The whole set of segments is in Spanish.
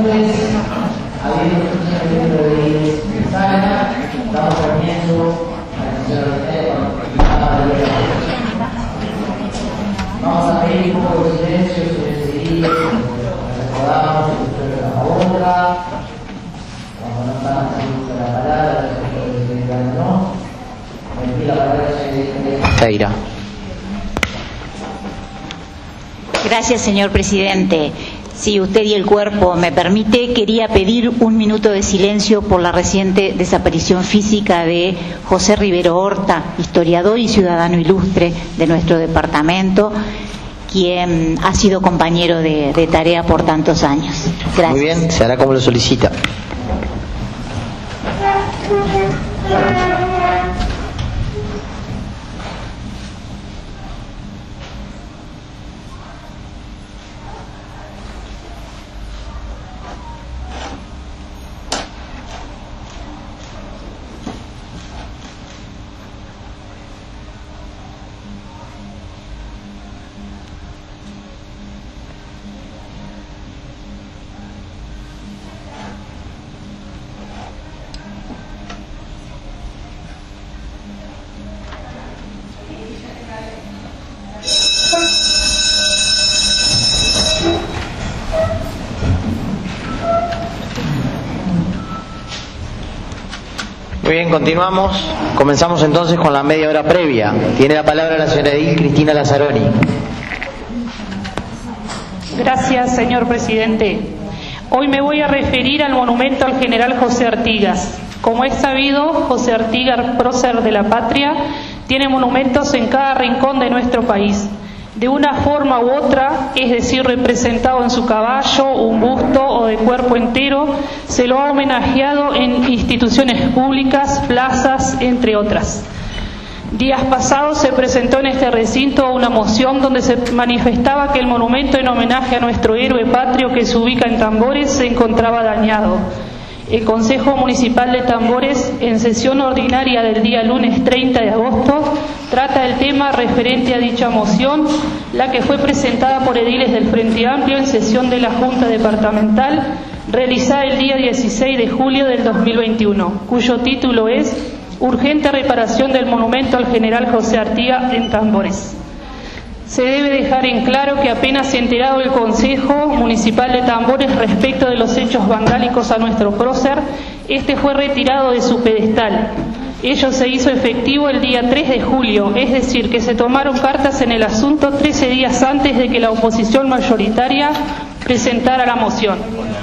Entonces, habiendo un evento de sala, damos comienzo a la sesión de vamos a pedir un poco de silencio, silencio, recordamos el de la otra, cuando no estamos haciendo la palabra, no, me pide la palabra Seira. Gracias, señor presidente. Si usted y el cuerpo me permite, quería pedir un minuto de silencio por la reciente desaparición física de José Rivero Horta, historiador y ciudadano ilustre de nuestro departamento, quien ha sido compañero de tarea por tantos años. Gracias. Muy bien, se hará como lo solicita. Muy bien, continuamos. Comenzamos entonces con la media hora previa. Tiene la palabra la señora Edil Cristina Lazzaroni. Gracias, señor presidente. Hoy me voy a referir al monumento al general José Artigas. Como es sabido, José Artigas, prócer de la patria, tiene monumentos en cada rincón de nuestro país. De una forma u otra, es decir, representado en su caballo, un busto o de cuerpo entero, se lo ha homenajeado en instituciones públicas, plazas, entre otras. Días pasados se presentó en este recinto una moción donde se manifestaba que el monumento en homenaje a nuestro héroe patrio que se ubica en Tambores se encontraba dañado. El Consejo Municipal de Tambores, en sesión ordinaria del día lunes 30 de agosto, trata el tema referente a dicha moción, la que fue presentada por ediles del Frente Amplio en sesión de la Junta Departamental, realizada el día 16 de julio del 2021, cuyo título es Urgente reparación del monumento al general José Artigas en Tambores. Se debe dejar en claro que apenas se ha enterado el Consejo Municipal de Tambores respecto de los hechos vandálicos a nuestro prócer, este fue retirado de su pedestal. Ello se hizo efectivo el día 3 de julio, es decir, que se tomaron cartas en el asunto 13 días antes de que la oposición mayoritaria presentara la moción.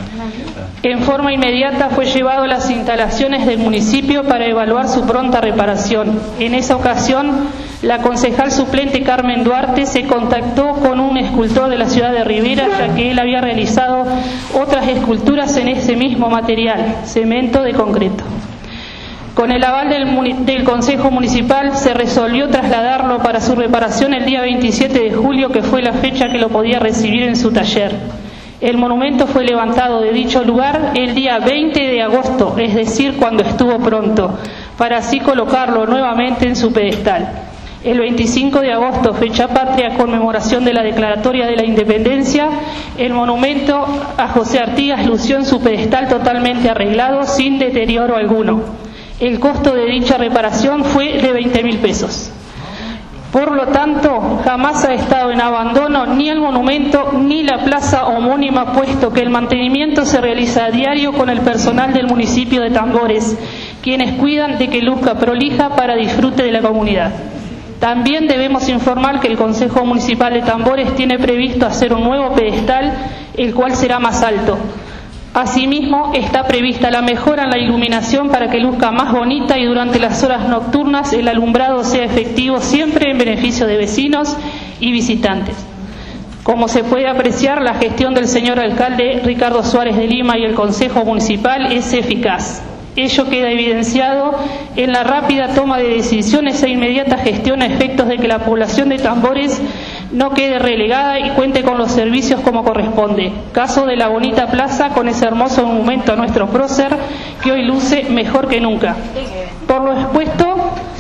En forma inmediata fue llevado a las instalaciones del municipio para evaluar su pronta reparación. En esa ocasión, la concejal suplente Carmen Duarte se contactó con un escultor de la ciudad de Rivera, ya que él había realizado otras esculturas en ese mismo material, cemento de concreto. Con el aval del Consejo Municipal se resolvió trasladarlo para su reparación el día 27 de julio, que fue la fecha que lo podía recibir en su taller. El monumento fue levantado de dicho lugar el día 20 de agosto, es decir, cuando estuvo pronto, para así colocarlo nuevamente en su pedestal. El 25 de agosto, fecha patria, conmemoración de la Declaratoria de la Independencia, el monumento a José Artigas lució en su pedestal totalmente arreglado, sin deterioro alguno. El costo de dicha reparación fue de 20.000 pesos. Por lo tanto, jamás ha estado en abandono ni el monumento ni la plaza homónima, puesto que el mantenimiento se realiza a diario con el personal del municipio de Tambores, quienes cuidan de que luzca prolija para disfrute de la comunidad. También debemos informar que el Consejo Municipal de Tambores tiene previsto hacer un nuevo pedestal, el cual será más alto. Asimismo, está prevista la mejora en la iluminación para que luzca más bonita y durante las horas nocturnas el alumbrado sea efectivo, siempre en beneficio de vecinos y visitantes. Como se puede apreciar, la gestión del señor alcalde Ricardo Suárez de Lima y el Consejo Municipal es eficaz. Ello queda evidenciado en la rápida toma de decisiones e inmediata gestión a efectos de que la población de Tambores no quede relegada y cuente con los servicios como corresponde. Caso de la bonita plaza con ese hermoso monumento a nuestro prócer que hoy luce mejor que nunca. Por lo expuesto,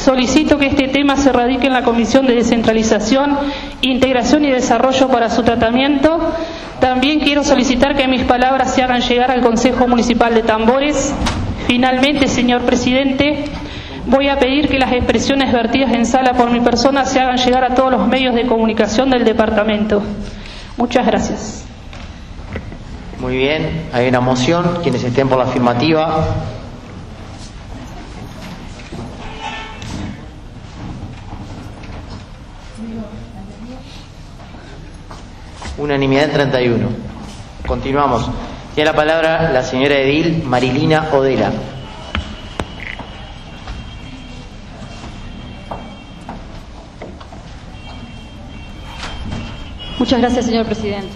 Solicito que este tema se radique en la Comisión de Descentralización, Integración y Desarrollo para su tratamiento. También quiero solicitar que mis palabras se hagan llegar al Consejo Municipal de Tambores. Finalmente, señor presidente, voy a pedir que las expresiones vertidas en sala por mi persona se hagan llegar a todos los medios de comunicación del departamento. Muchas gracias. Muy bien, hay una moción. Quienes estén por la afirmativa. Unanimidad en 31. Continuamos. Tiene la palabra la señora edil Marilina Odela. Muchas gracias, señor presidente.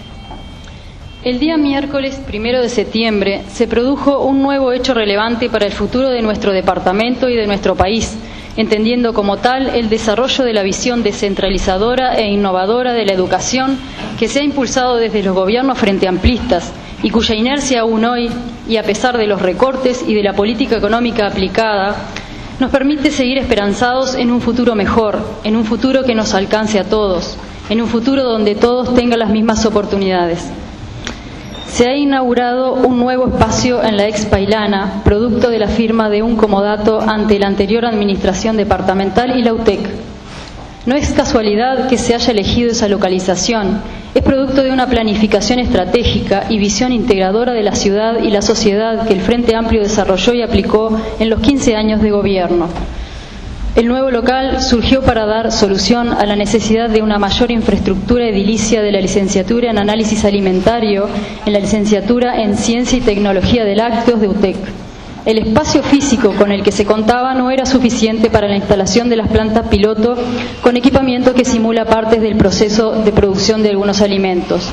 El día miércoles 1 de septiembre se produjo un nuevo hecho relevante para el futuro de nuestro departamento y de nuestro país, entendiendo como tal el desarrollo de la visión descentralizadora e innovadora de la educación que se ha impulsado desde los gobiernos frenteamplistas y cuya inercia aún hoy, y a pesar de los recortes y de la política económica aplicada, nos permite seguir esperanzados en un futuro mejor, en un futuro que nos alcance a todos, en un futuro donde todos tengan las mismas oportunidades. Se ha inaugurado un nuevo espacio en la Ex Pailana, producto de la firma de un comodato ante la anterior administración departamental y la UTEC. No es casualidad que se haya elegido esa localización, es producto de una planificación estratégica y visión integradora de la ciudad y la sociedad que el Frente Amplio desarrolló y aplicó en los 15 años de gobierno. El nuevo local surgió para dar solución a la necesidad de una mayor infraestructura edilicia de la licenciatura en Análisis Alimentario, en la licenciatura en Ciencia y Tecnología de Lácteos de UTEC. El espacio físico con el que se contaba no era suficiente para la instalación de las plantas piloto con equipamiento que simula partes del proceso de producción de algunos alimentos.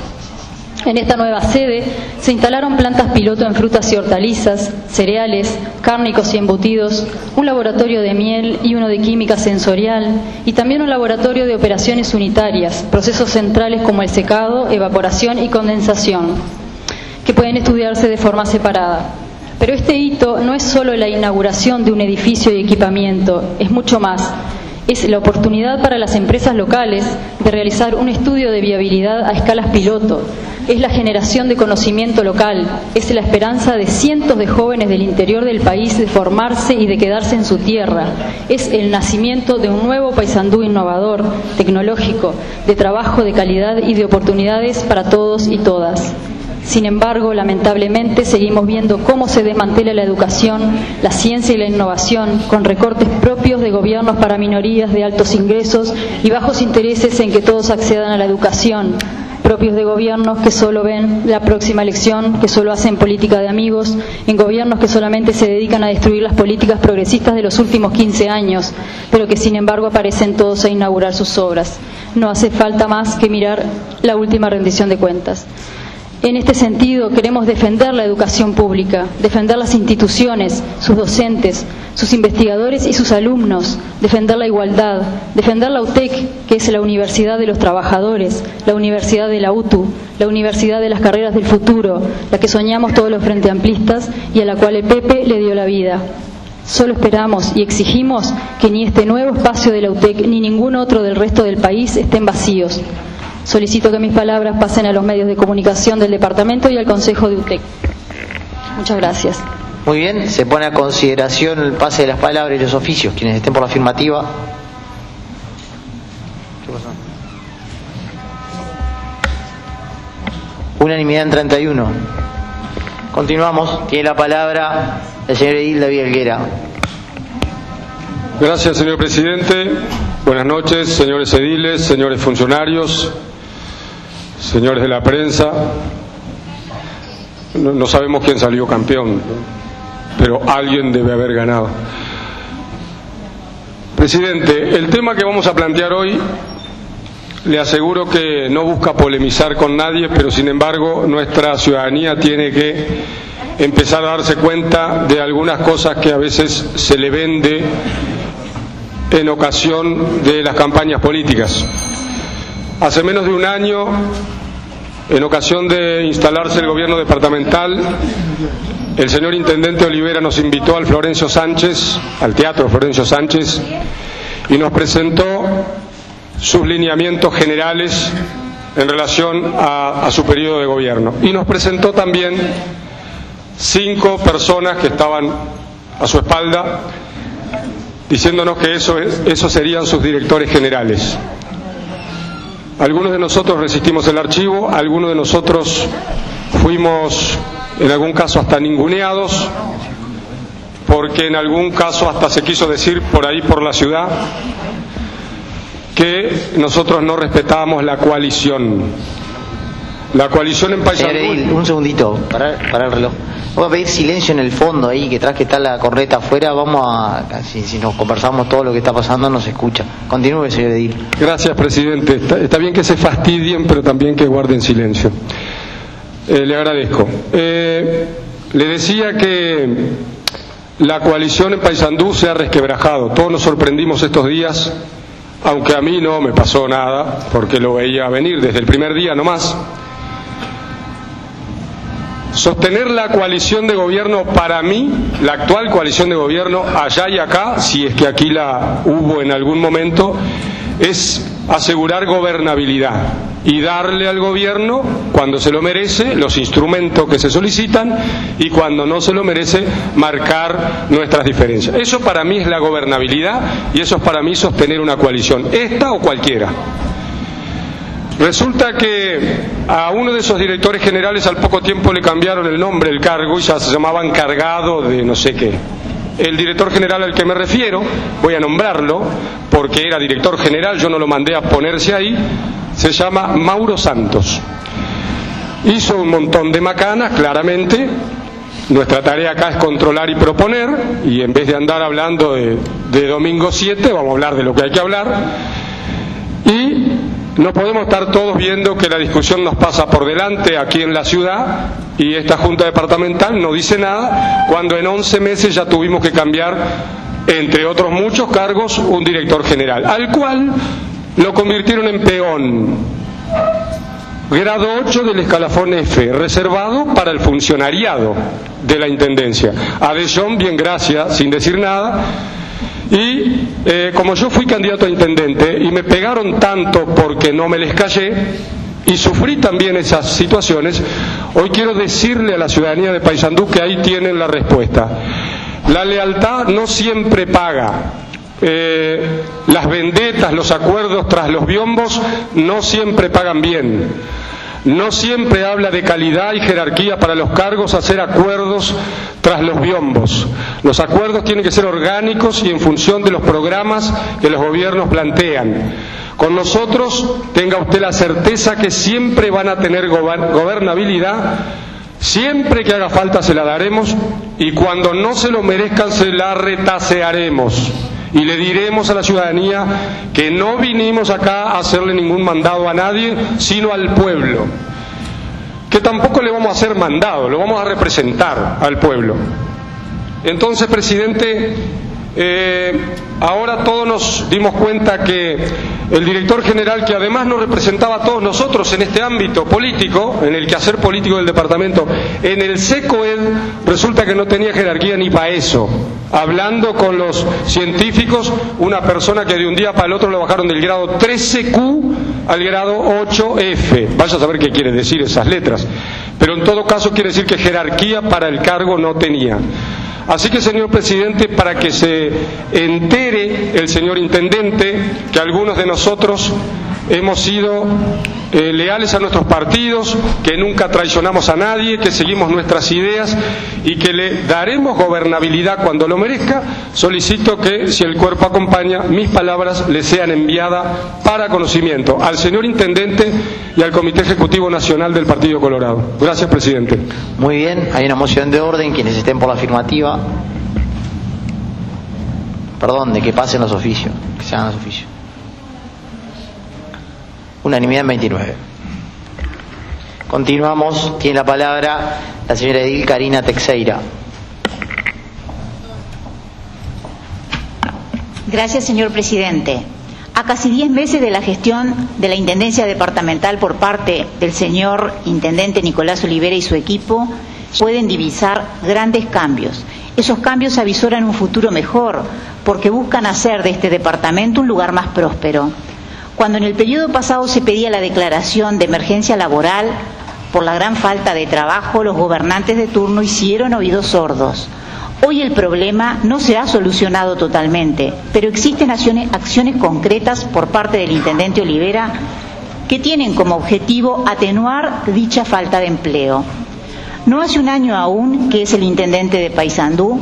En esta nueva sede se instalaron plantas piloto en frutas y hortalizas, cereales, cárnicos y embutidos, un laboratorio de miel y uno de química sensorial, y también un laboratorio de operaciones unitarias, procesos centrales como el secado, evaporación y condensación, que pueden estudiarse de forma separada. Pero este hito no es solo la inauguración de un edificio y equipamiento, es mucho más. Es la oportunidad para las empresas locales de realizar un estudio de viabilidad a escalas piloto. Es la generación de conocimiento local, es la esperanza de cientos de jóvenes del interior del país de formarse y de quedarse en su tierra. Es el nacimiento de un nuevo Paysandú innovador, tecnológico, de trabajo de calidad y de oportunidades para todos y todas. Sin embargo, lamentablemente, seguimos viendo cómo se desmantela la educación, la ciencia y la innovación, con recortes propios de gobiernos para minorías de altos ingresos y bajos intereses en que todos accedan a la educación, propios de gobiernos que solo ven la próxima elección, que solo hacen política de amigos, en gobiernos que solamente se dedican a destruir las políticas progresistas de los últimos 15 años, pero que sin embargo aparecen todos a inaugurar sus obras. No hace falta más que mirar la última rendición de cuentas. En este sentido, queremos defender la educación pública, defender las instituciones, sus docentes, sus investigadores y sus alumnos, defender la igualdad, defender la UTEC, que es la Universidad de los Trabajadores, la Universidad de la UTU, la Universidad de las Carreras del Futuro, la que soñamos todos los frenteamplistas y a la cual el PP le dio la vida. Solo esperamos y exigimos que ni este nuevo espacio de la UTEC ni ningún otro del resto del país estén vacíos. Solicito que mis palabras pasen a los medios de comunicación del departamento y al Consejo de UTEC. Muchas gracias. Muy bien, se pone a consideración el pase de las palabras y los oficios. Quienes estén por la afirmativa. ¿Qué pasó? Unanimidad en 31. Continuamos. Tiene la palabra el señor edil David Helguera. Gracias, señor presidente. Buenas noches, señores ediles, señores funcionarios, señores de la prensa. No sabemos quién salió campeón, pero alguien debe haber ganado. Presidente, el tema que vamos a plantear hoy, le aseguro que no busca polemizar con nadie, pero sin embargo nuestra ciudadanía tiene que empezar a darse cuenta de algunas cosas que a veces se le vende en ocasión de las campañas políticas. Hace menos de un año en ocasión de instalarse el gobierno departamental, el señor Intendente Olivera nos invitó al Teatro Florencio Sánchez, y nos presentó sus lineamientos generales en relación a su periodo de gobierno. Y nos presentó también 5 personas que estaban a su espalda, diciéndonos que esos serían sus directores generales. Algunos de nosotros resistimos el archivo, algunos de nosotros fuimos en algún caso hasta ninguneados, porque en algún caso hasta se quiso decir por ahí por la ciudad que nosotros no respetábamos la coalición. La coalición en Paysandú. Señor Edil, un segundito, para el reloj. Vamos a pedir silencio en el fondo ahí, que tras que está la corneta afuera, si nos conversamos todo lo que está pasando, no se escucha. Continúe, señor Edil. Gracias, presidente. Está bien que se fastidien, pero también que guarden silencio. Le agradezco. Le decía que la coalición en Paysandú se ha resquebrajado. Todos nos sorprendimos estos días, aunque a mí no me pasó nada, porque lo veía venir desde el primer día nomás. Sostener la coalición de gobierno, para mí, la actual coalición de gobierno, allá y acá, si es que aquí la hubo en algún momento, es asegurar gobernabilidad y darle al gobierno, cuando se lo merece, los instrumentos que se solicitan, y cuando no se lo merece, marcar nuestras diferencias. Eso para mí es la gobernabilidad, y eso es para mí sostener una coalición, esta o cualquiera. Resulta que a uno de esos directores generales al poco tiempo le cambiaron el nombre, el cargo, y ya se llamaba encargado de no sé qué. El director general al que me refiero, voy a nombrarlo, porque era director general, yo no lo mandé a ponerse ahí, se llama Mauro Santos. Hizo un montón de macanas, claramente. Nuestra tarea acá es controlar y proponer, y en vez de andar hablando de domingo 7, vamos a hablar de lo que hay que hablar. Y no podemos estar todos viendo que la discusión nos pasa por delante aquí en la ciudad y esta Junta Departamental no dice nada, cuando en 11 meses ya tuvimos que cambiar, entre otros muchos cargos, un director general, al cual lo convirtieron en peón, grado 8 del escalafón F, reservado para el funcionariado de la Intendencia. A De Jong, bien, gracias, sin decir nada. Y como yo fui candidato a intendente y me pegaron tanto porque no me les callé y sufrí también esas situaciones, hoy quiero decirle a la ciudadanía de Paysandú que ahí tienen la respuesta. La lealtad no siempre paga. Las vendetas, los acuerdos tras los biombos no siempre pagan bien. No siempre habla de calidad y jerarquía para los cargos hacer acuerdos tras los biombos. Los acuerdos tienen que ser orgánicos y en función de los programas que los gobiernos plantean. Con nosotros, tenga usted la certeza que siempre van a tener gobernabilidad, siempre que haga falta se la daremos, y cuando no se lo merezcan se la retasearemos. Y le diremos a la ciudadanía que no vinimos acá a hacerle ningún mandado a nadie, sino al pueblo. Que tampoco le vamos a hacer mandado, lo vamos a representar al pueblo. Entonces, presidente, ahora todos nos dimos cuenta que el director general, que además nos representaba a todos nosotros en este ámbito político, en el quehacer político del departamento, en el SECOED, resulta que no tenía jerarquía ni para eso. Hablando con los científicos, una persona que de un día para el otro lo bajaron del grado 13Q al grado 8F. Vaya a saber qué quiere decir esas letras. Pero en todo caso quiere decir que jerarquía para el cargo no tenía. Así que, señor presidente, para que se entere el señor intendente que algunos de nosotros hemos sido leales a nuestros partidos, que nunca traicionamos a nadie, que seguimos nuestras ideas y que le daremos gobernabilidad cuando lo merezca, solicito que, si el cuerpo acompaña, mis palabras le sean enviadas para conocimiento al señor intendente y al Comité Ejecutivo Nacional del Partido Colorado. Gracias, presidente. Muy bien, hay una moción de orden. Quienes estén por la afirmativa, perdón, de que pasen los oficios, que se hagan los oficios. Unanimidad en 29. Continuamos. Tiene la palabra la señora Edil Karina Teixeira. Gracias, señor presidente. A casi 10 meses de la gestión de la Intendencia Departamental por parte del señor Intendente Nicolás Olivera y su equipo, pueden divisar grandes cambios. Esos cambios avisoran un futuro mejor, porque buscan hacer de este departamento un lugar más próspero. Cuando en el periodo pasado se pedía la declaración de emergencia laboral por la gran falta de trabajo, los gobernantes de turno hicieron oídos sordos. Hoy el problema no se ha solucionado totalmente, pero existen acciones concretas por parte del Intendente Olivera que tienen como objetivo atenuar dicha falta de empleo. No hace un año aún que es el Intendente de Paysandú,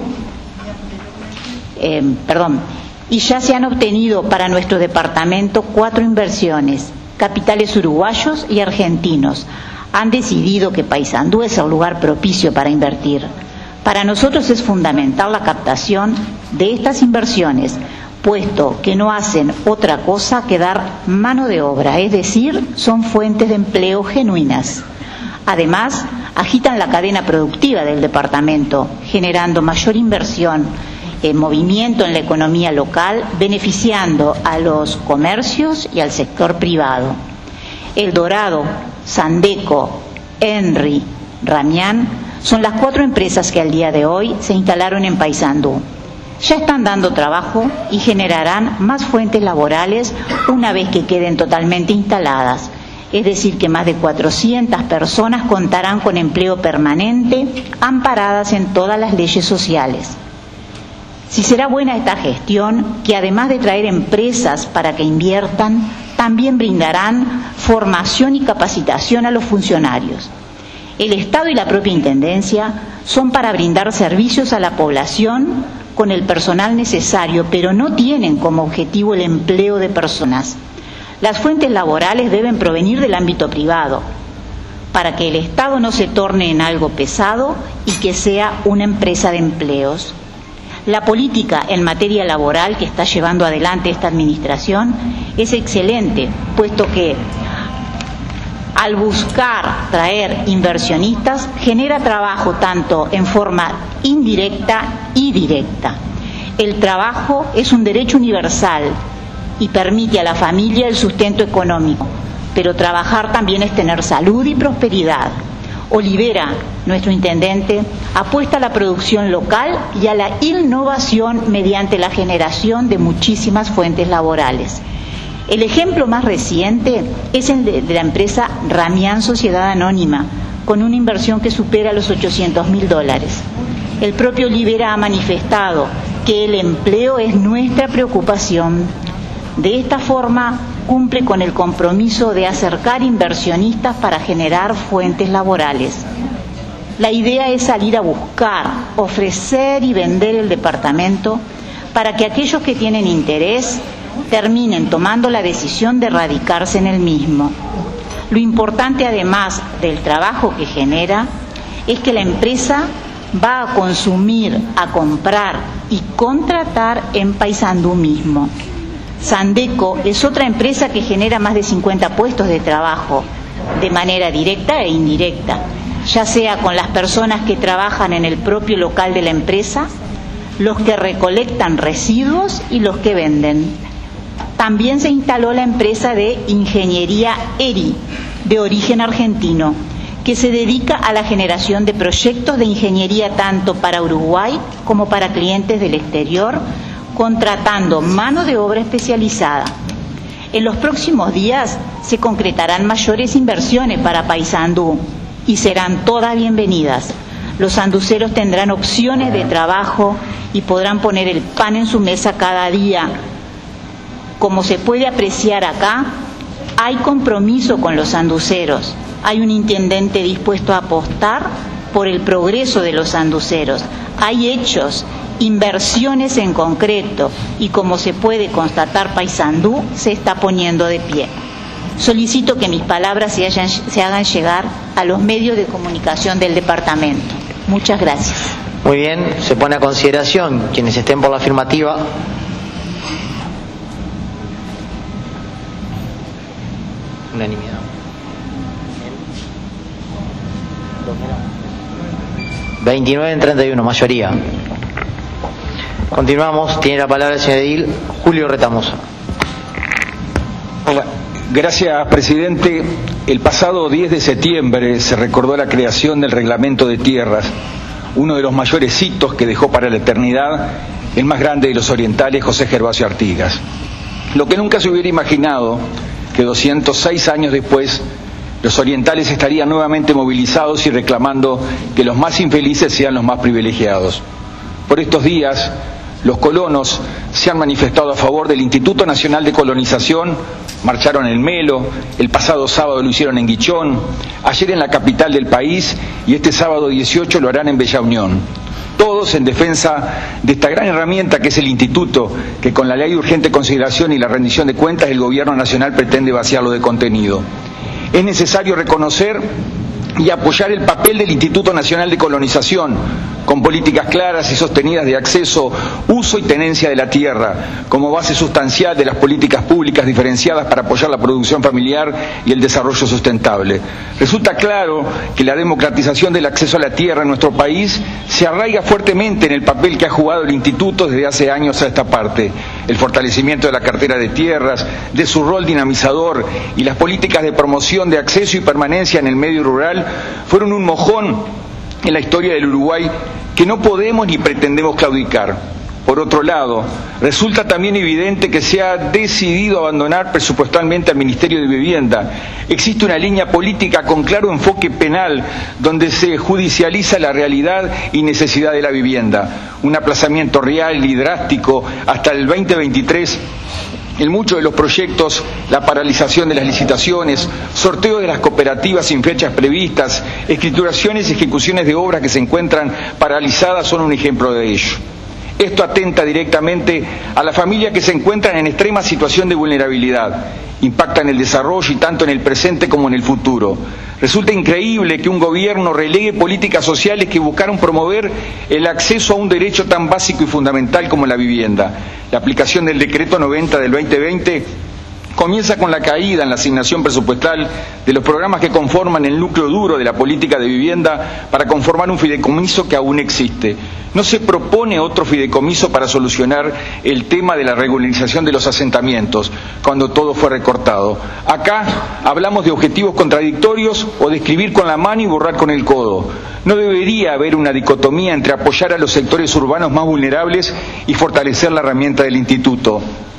y ya se han obtenido para nuestro departamento 4 inversiones, capitales uruguayos y argentinos. Han decidido que Paysandú es el lugar propicio para invertir. Para nosotros es fundamental la captación de estas inversiones, puesto que no hacen otra cosa que dar mano de obra, es decir, son fuentes de empleo genuinas. Además, agitan la cadena productiva del departamento, generando mayor inversión, movimiento en la economía local, beneficiando a los comercios y al sector privado. El Dorado, Sandeco, Henry, Ramián son las 4 empresas que al día de hoy se instalaron en Paysandú. Ya están dando trabajo y generarán más fuentes laborales una vez que queden totalmente instaladas. Es decir, que más de 400 personas contarán con empleo permanente, amparadas en todas las leyes sociales. Si será buena esta gestión, que además de traer empresas para que inviertan, también brindarán formación y capacitación a los funcionarios. El Estado y la propia Intendencia son para brindar servicios a la población con el personal necesario, pero no tienen como objetivo el empleo de personas. Las fuentes laborales deben provenir del ámbito privado, para que el Estado no se torne en algo pesado y que sea una empresa de empleos. La política en materia laboral que está llevando adelante esta administración es excelente, puesto que al buscar traer inversionistas genera trabajo tanto en forma indirecta y directa. El trabajo es un derecho universal y permite a la familia el sustento económico, pero trabajar también es tener salud y prosperidad. Olivera, nuestro intendente, apuesta a la producción local y a la innovación mediante la generación de muchísimas fuentes laborales. El ejemplo más reciente es el de la empresa Ramián Sociedad Anónima, con una inversión que supera los $800.000. El propio Olivera ha manifestado que el empleo es nuestra preocupación. De esta forma, cumple con el compromiso de acercar inversionistas para generar fuentes laborales. La idea es salir a buscar, ofrecer y vender el departamento para que aquellos que tienen interés terminen tomando la decisión de radicarse en el mismo. Lo importante, además del trabajo que genera, es que la empresa va a consumir, a comprar y contratar en Paysandú mismo. Sandeco es otra empresa que genera más de 50 puestos de trabajo, de manera directa e indirecta, ya sea con las personas que trabajan en el propio local de la empresa, los que recolectan residuos y los que venden. También se instaló la empresa de ingeniería ERI, de origen argentino, que se dedica a la generación de proyectos de ingeniería tanto para Uruguay como para clientes del exterior, contratando mano de obra especializada. En los próximos días se concretarán mayores inversiones para Paysandú y serán todas bienvenidas. Los sanduceros tendrán opciones de trabajo y podrán poner el pan en su mesa cada día. Como se puede apreciar acá, hay compromiso con los sanduceros. Hay un intendente dispuesto a apostar por el progreso de los sanduceros. Hay hechos, inversiones en concreto, y como se puede constatar, Paysandú se está poniendo de pie. Solicito que mis palabras se hagan llegar a los medios de comunicación del departamento. Muchas gracias. Muy bien, se pone a consideración quienes estén por la afirmativa. Unanimidad. 29 en 31, mayoría. Continuamos, tiene la palabra el señor edil Julio Retamoso. Gracias, presidente. El pasado 10 de septiembre se recordó la creación del Reglamento de Tierras, uno de los mayores hitos que dejó para la eternidad el más grande de los orientales, José Gervasio Artigas. Lo que nunca se hubiera imaginado, que 206 años después, los orientales estarían nuevamente movilizados y reclamando que los más infelices sean los más privilegiados. Por estos días, los colonos se han manifestado a favor del Instituto Nacional de Colonización, marcharon en Melo, el pasado sábado lo hicieron en Guichón, ayer en la capital del país y este sábado 18 lo harán en Bella Unión. Todos en defensa de esta gran herramienta que es el Instituto, que con la ley de urgente consideración y la rendición de cuentas el Gobierno Nacional pretende vaciarlo de contenido. Es necesario reconocer y apoyar el papel del Instituto Nacional de Colonización, con políticas claras y sostenidas de acceso, uso y tenencia de la tierra, como base sustancial de las políticas públicas diferenciadas para apoyar la producción familiar y el desarrollo sustentable. Resulta claro que la democratización del acceso a la tierra en nuestro país se arraiga fuertemente en el papel que ha jugado el Instituto desde hace años a esta parte. El fortalecimiento de la cartera de tierras, de su rol dinamizador y las políticas de promoción de acceso y permanencia en el medio rural fueron un mojón en la historia del Uruguay que no podemos ni pretendemos claudicar. Por otro lado, resulta también evidente que se ha decidido abandonar presupuestalmente al Ministerio de Vivienda. Existe una línea política con claro enfoque penal donde se judicializa la realidad y necesidad de la vivienda. Un aplazamiento real y drástico hasta el 2023 en muchos de los proyectos, la paralización de las licitaciones, sorteo de las cooperativas sin fechas previstas, escrituraciones y ejecuciones de obras que se encuentran paralizadas son un ejemplo de ello. Esto atenta directamente a las familias que se encuentran en extrema situación de vulnerabilidad, impacta en el desarrollo y tanto en el presente como en el futuro. Resulta increíble que un gobierno relegue políticas sociales que buscaron promover el acceso a un derecho tan básico y fundamental como la vivienda. La aplicación del Decreto 90 del 2020 comienza con la caída en la asignación presupuestal de los programas que conforman el núcleo duro de la política de vivienda para conformar un fideicomiso que aún existe. No se propone otro fideicomiso para solucionar el tema de la regularización de los asentamientos, cuando todo fue recortado. Acá hablamos de objetivos contradictorios o de escribir con la mano y borrar con el codo. No debería haber una dicotomía entre apoyar a los sectores urbanos más vulnerables y fortalecer la herramienta del Instituto.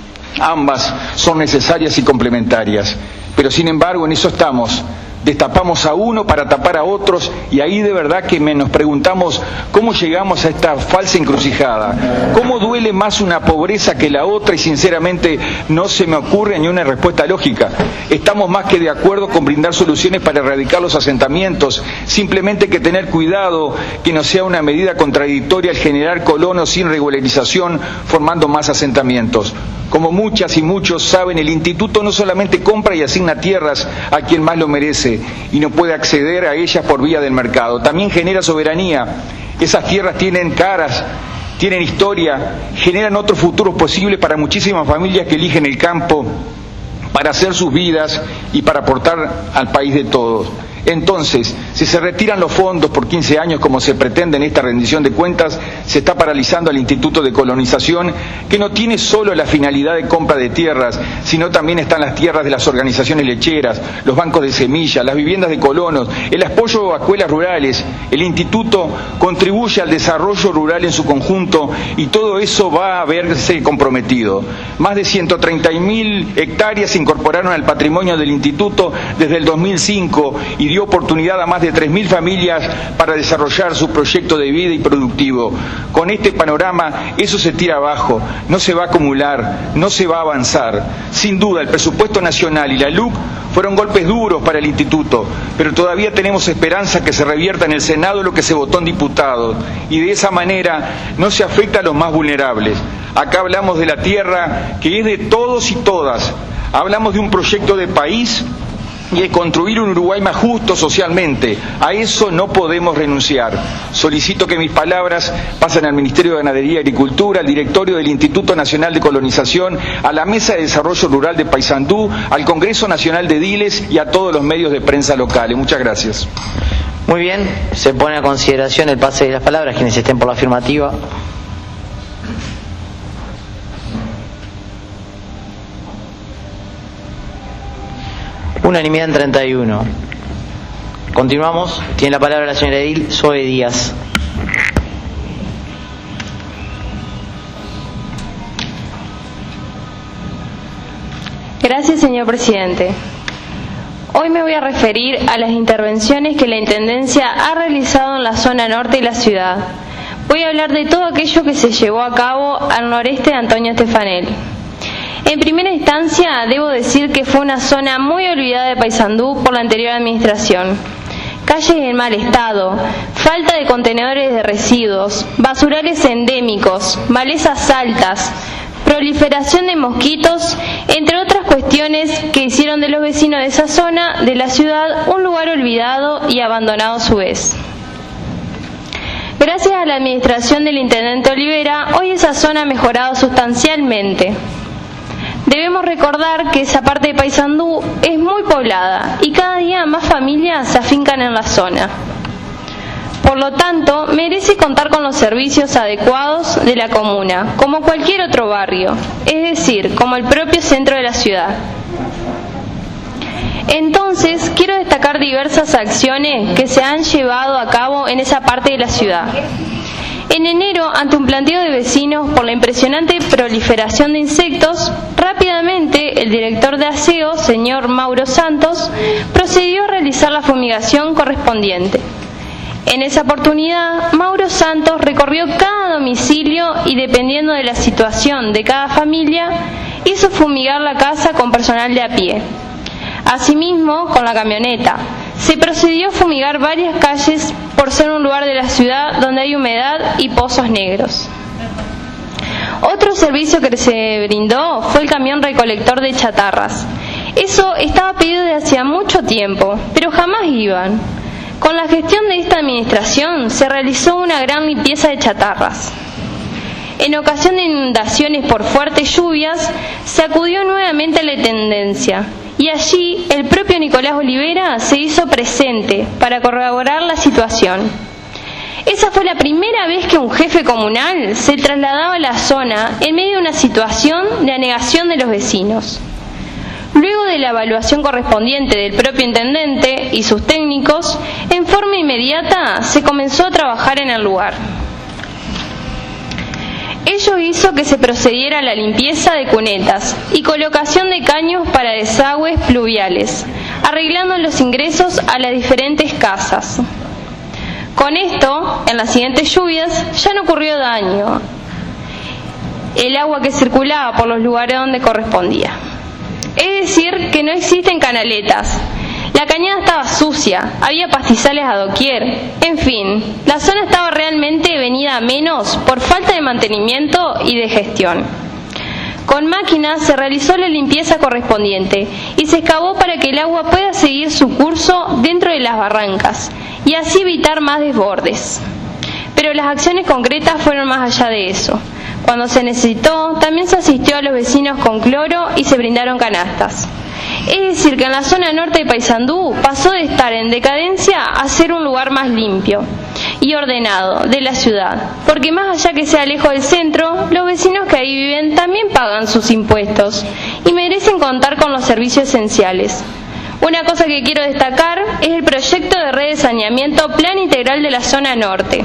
Ambas son necesarias y complementarias, pero sin embargo en eso estamos. Destapamos a uno para tapar a otros y ahí de verdad que nos preguntamos cómo llegamos a esta falsa encrucijada. ¿Cómo duele más una pobreza que la otra? Y sinceramente no se me ocurre ni una respuesta lógica. Estamos más que de acuerdo con brindar soluciones para erradicar los asentamientos, simplemente hay que tener cuidado que no sea una medida contradictoria al generar colonos sin regularización formando más asentamientos. Como muchas y muchos saben, el Instituto no solamente compra y asigna tierras a quien más lo merece y no puede acceder a ellas por vía del mercado, también genera soberanía. Esas tierras tienen caras, tienen historia, generan otros futuros posibles para muchísimas familias que eligen el campo para hacer sus vidas y para aportar al país de todos. Entonces, si se retiran los fondos por 15 años como se pretende en esta rendición de cuentas, se está paralizando al Instituto de Colonización, que no tiene solo la finalidad de compra de tierras, sino también están las tierras de las organizaciones lecheras, los bancos de semillas, las viviendas de colonos, el apoyo a escuelas rurales. El Instituto contribuye al desarrollo rural en su conjunto y todo eso va a verse comprometido. Más de 130.000 hectáreas se incorporaron al patrimonio del Instituto desde el 2005 y dio oportunidad a más de 3.000 familias para desarrollar su proyecto de vida y productivo. Con este panorama, eso se tira abajo, no se va a acumular, no se va a avanzar. Sin duda, el presupuesto nacional y la LUC fueron golpes duros para el Instituto, pero todavía tenemos esperanza que se revierta en el Senado lo que se votó en diputados, y de esa manera no se afecta a los más vulnerables. Acá hablamos de la tierra que es de todos y todas, hablamos de un proyecto de país y de construir un Uruguay más justo socialmente. A eso no podemos renunciar. Solicito que mis palabras pasen al Ministerio de Ganadería y Agricultura, al directorio del Instituto Nacional de Colonización, a la Mesa de Desarrollo Rural de Paysandú, al Congreso Nacional de Diles y a todos los medios de prensa locales. Muchas gracias. Muy bien, se pone a consideración el pase de las palabras. Quienes estén por la afirmativa. Unanimidad en 31. Continuamos. Tiene la palabra la señora edil Zoe Díaz. Gracias, señor presidente. Hoy me voy a referir a las intervenciones que la Intendencia ha realizado en la zona norte de la ciudad. Voy a hablar de todo aquello que se llevó a cabo al noreste de Antonio Estefanel. En primera instancia, debo decir que fue una zona muy olvidada de Paysandú por la anterior administración. Calles en mal estado, falta de contenedores de residuos, basurales endémicos, malezas altas, proliferación de mosquitos, entre otras cuestiones que hicieron de los vecinos de esa zona de la ciudad un lugar olvidado y abandonado a su vez. Gracias a la administración del intendente Olivera, hoy esa zona ha mejorado sustancialmente. Debemos recordar que esa parte de Paysandú es muy poblada y cada día más familias se afincan en la zona. Por lo tanto, merece contar con los servicios adecuados de la comuna, como cualquier otro barrio, es decir, como el propio centro de la ciudad. Entonces, quiero destacar diversas acciones que se han llevado a cabo en esa parte de la ciudad. En enero, ante un planteo de vecinos por la impresionante proliferación de insectos, rápidamente el director de aseo, señor Mauro Santos, procedió a realizar la fumigación correspondiente. En esa oportunidad, Mauro Santos recorrió cada domicilio y, dependiendo de la situación de cada familia, hizo fumigar la casa con personal de a pie. Asimismo, con la camioneta, se procedió a fumigar varias calles por ser un lugar de la ciudad donde hay humedad y pozos negros. Otro servicio que se brindó fue el camión recolector de chatarras. Eso estaba pedido desde hacía mucho tiempo, pero jamás iban. Con la gestión de esta administración se realizó una gran limpieza de chatarras. En ocasión de inundaciones por fuertes lluvias, se acudió nuevamente a la Intendencia y allí el propio Nicolás Olivera se hizo presente para corroborar la situación. Esa fue la primera vez que un jefe comunal se trasladaba a la zona en medio de una situación de anegación de los vecinos. Luego de la evaluación correspondiente del propio intendente y sus técnicos, en forma inmediata se comenzó a trabajar en el lugar. Ello hizo que se procediera a la limpieza de cunetas y colocación de caños para desagües pluviales, arreglando los ingresos a las diferentes casas. Con esto, en las siguientes lluvias, ya no ocurrió daño. El agua que circulaba por los lugares donde correspondía. Es decir, que no existen canaletas. La cañada estaba sucia, había pastizales a doquier. En fin, la zona estaba realmente venida a menos por falta de mantenimiento y de gestión. Con máquinas se realizó la limpieza correspondiente y se excavó para que el agua pueda seguir su curso dentro de las barrancas y así evitar más desbordes. Pero las acciones concretas fueron más allá de eso. Cuando se necesitó, también se asistió a los vecinos con cloro y se brindaron canastas. Es decir, que en la zona norte de Paysandú pasó de estar en decadencia a ser un lugar más limpio y ordenado de la ciudad, porque más allá que sea lejos del centro, los vecinos que ahí viven también pagan sus impuestos y merecen contar con los servicios esenciales. Una cosa que quiero destacar es el proyecto de red de saneamiento Plan Integral de la Zona Norte.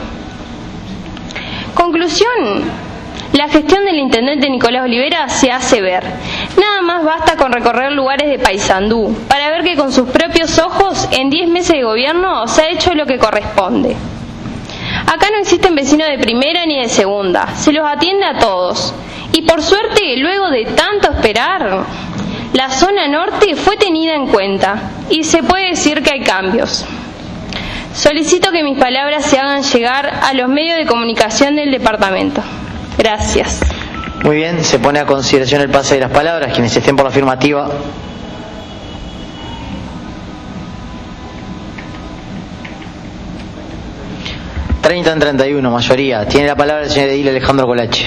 Conclusión. La gestión del intendente Nicolás Olivera se hace ver. Nada más basta con recorrer lugares de Paysandú para ver que con sus propios ojos, en 10 meses de gobierno, se ha hecho lo que corresponde. Acá no existen vecinos de primera ni de segunda, se los atiende a todos. Y por suerte, luego de tanto esperar, la zona norte fue tenida en cuenta y se puede decir que hay cambios. Solicito que mis palabras se hagan llegar a los medios de comunicación del departamento. Gracias. Muy bien, se pone a consideración el pase de las palabras. Quienes estén por la afirmativa. En 31, mayoría. Tiene la palabra el señor edil Alejandro Colache.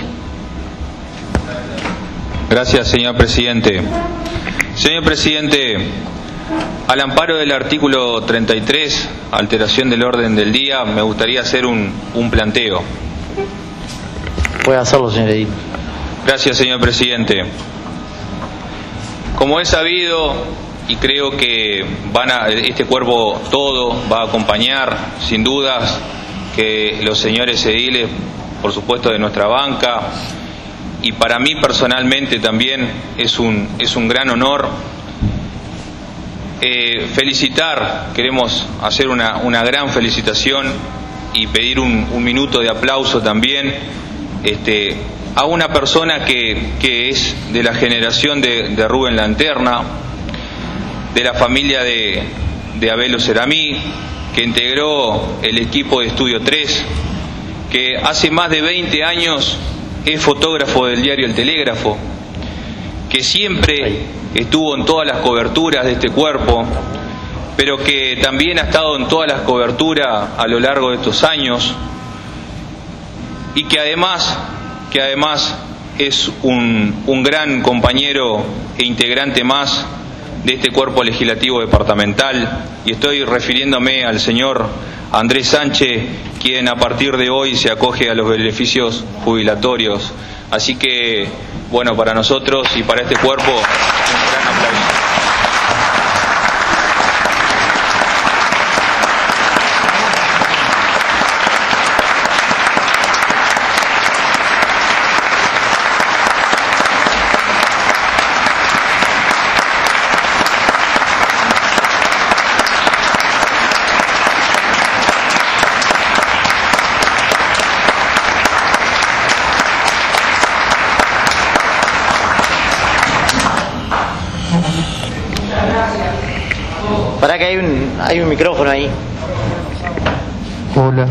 Gracias, señor presidente. Señor presidente, al amparo del artículo 33, alteración del orden del día, me gustaría hacer un planteo. Puede hacerlo, señor edil. Gracias, señor presidente. Como es sabido, y creo que este cuerpo todo va a acompañar, sin dudas, que los señores ediles, por supuesto, de nuestra banca, y para mí personalmente también es un gran honor. Queremos hacer una gran felicitación y pedir un minuto de aplauso también a una persona que es de la generación de Rubén Lanterna, de la familia de Abelo Ceramí, que integró el equipo de Estudio 3, que hace más de 20 años es fotógrafo del diario El Telégrafo, que siempre estuvo en todas las coberturas de este cuerpo, pero que también ha estado en todas las coberturas a lo largo de estos años, y que además es un gran compañero e integrante más de este cuerpo legislativo departamental, y estoy refiriéndome al señor Andrés Sánchez, quien a partir de hoy se acoge a los beneficios jubilatorios. Así que, bueno, para nosotros y para este cuerpo, un gran aplauso. Para que hay un micrófono ahí. Hola.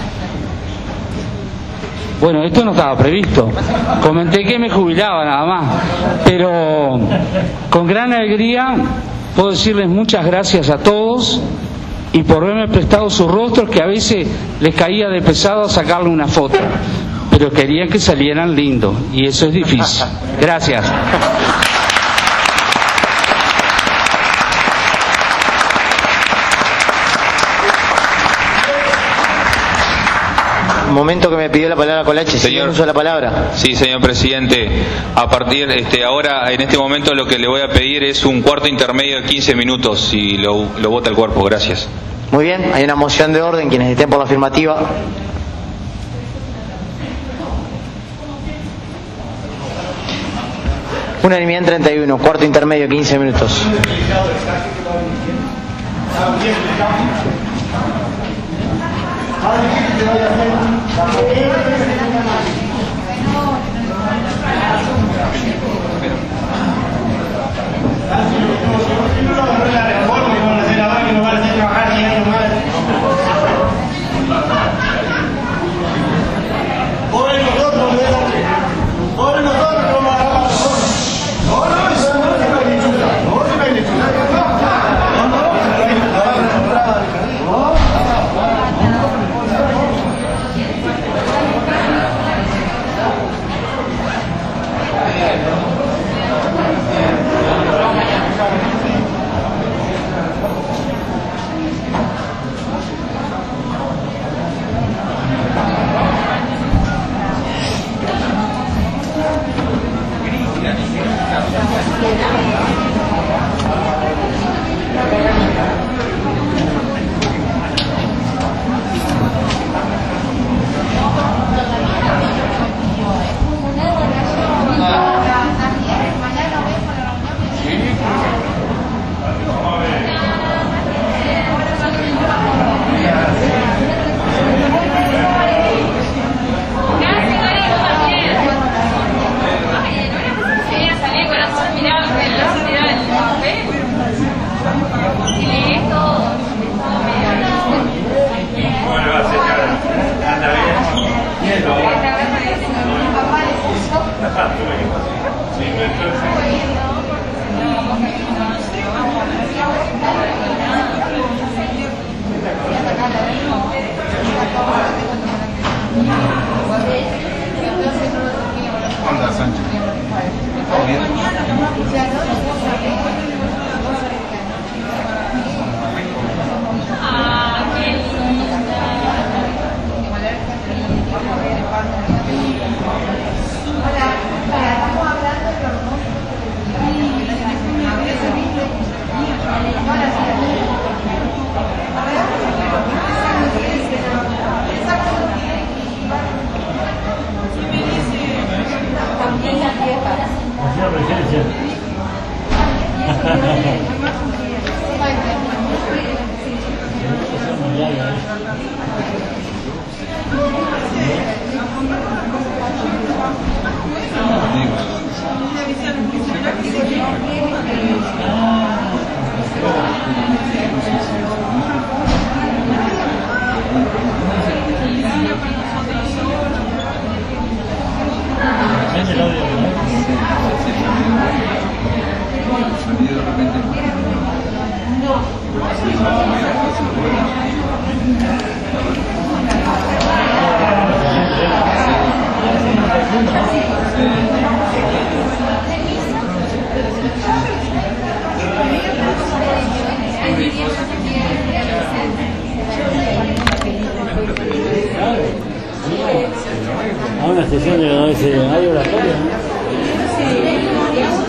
Bueno, esto no estaba previsto. Comenté que me jubilaba nada más, pero con gran alegría puedo decirles muchas gracias a todos y por haberme prestado sus rostros, que a veces les caía de pesado sacarle una foto, pero querían que salieran lindos y eso es difícil. Gracias. Momento que me pidió la palabra Colache, señor, uso la palabra. Sí, señor presidente. A partir ahora, en este momento, lo que le voy a pedir es un cuarto intermedio de 15 minutos, si lo vota el cuerpo. Gracias. Muy bien, hay una moción de orden. Quienes estén por la afirmativa. Unanimidad en 31, cuarto intermedio, 15 minutos. Hola, estamos hablando de los A una sesión de hay oratoria, ¿no?